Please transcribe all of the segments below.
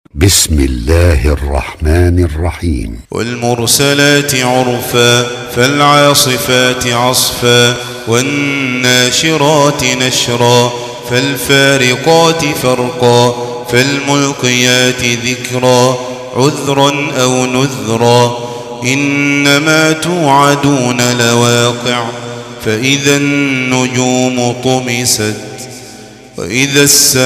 بسم الله الرحمن الرحيم. والمرسلات عرفا فالعاصفات عصفا والناشرات نشرا فالفارقات فرقا فالملقيات ذكرا عذرا أو نذرا إنما توعدون لواقع فإذا النجوم طمست وإذا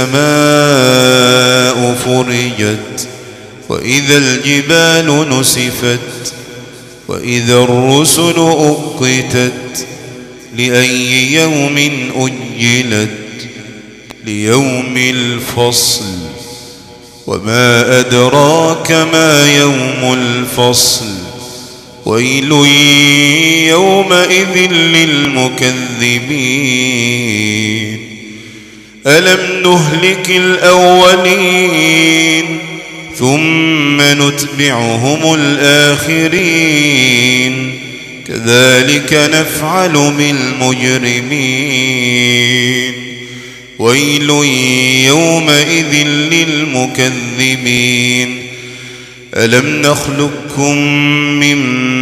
السماء فرجت وإذا الجبال نسفت وإذا الرسل أقتت لأي يوم أجلت ليوم الفصل وما أدراك ما يوم الفصل ويل يومئذ للمكذبين ألم نهلك الأولين ثم نتبعهم الآخرين كذلك نفعل بالمجرمين ويل يومئذ للمكذبين ألم نخلقكم من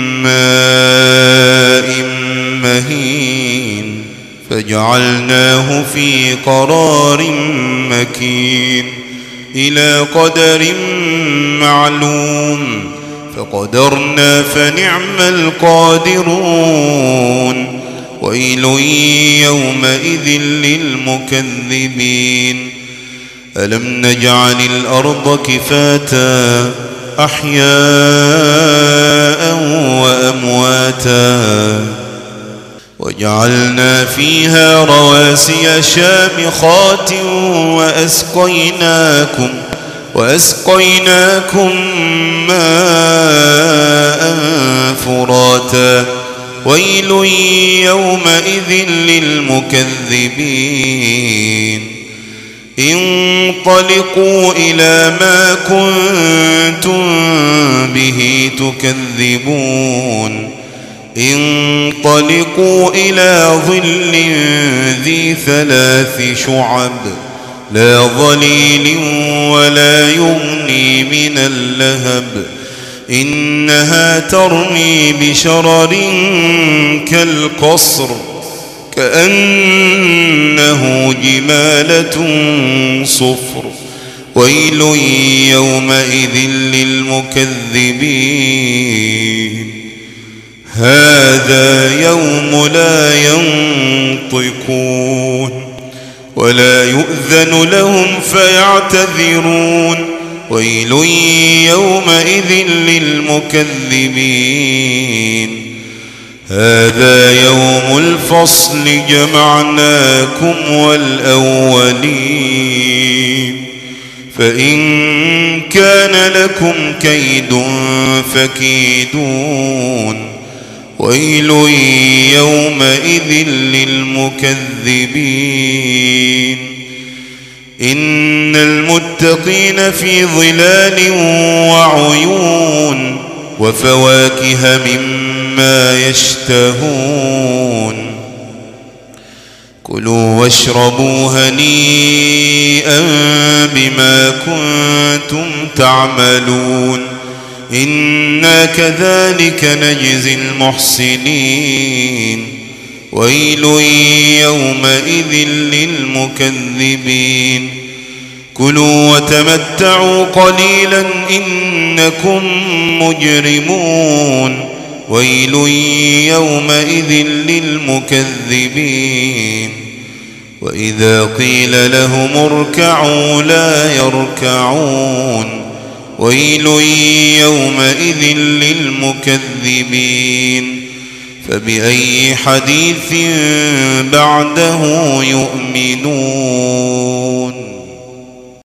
ماء مهين فجعلناه في قرار مكين إلى قدر معلوم فقدرنا فنعم القادرون ويل يومئذ للمكذبين ألم نجعل الأرض كفاتا أحياء وأمواتا وجعلنا فيها رواسي شامخات وأسقيناكم ماء فراتا ويل يومئذ للمكذبين انطلقوا إلى ما كنتم به تكذبون انطلقوا إلى ظل ذي 3 شعب لا ظليل ولا يغني من اللهب إنها ترمي بشرر كالقصر كأنه جمالة صفر ويل يومئذ للمكذبين هذا يوم لا ينطقون ولا يؤذن لهم فيعتذرون ويل يومئذ للمكذبين هذا يوم الفصل جمعناكم والأولين فإن كان لكم كيد فكيدون ويل يومئذ للمكذبين إن المتقين في ظلال وعيون وفواكه مما يشتهون كلوا واشربوا هنيئا بما كنتم تعملون إنا كذلك نجزي المحسنين ويل يومئذ للمكذبين كلوا وتمتعوا قليلا إنكم مجرمون ويل يومئذ للمكذبين وإذا قيل لهم اركعوا لا يركعون ويل يومئذ للمكذبين فبأي حديث بعده يؤمنون.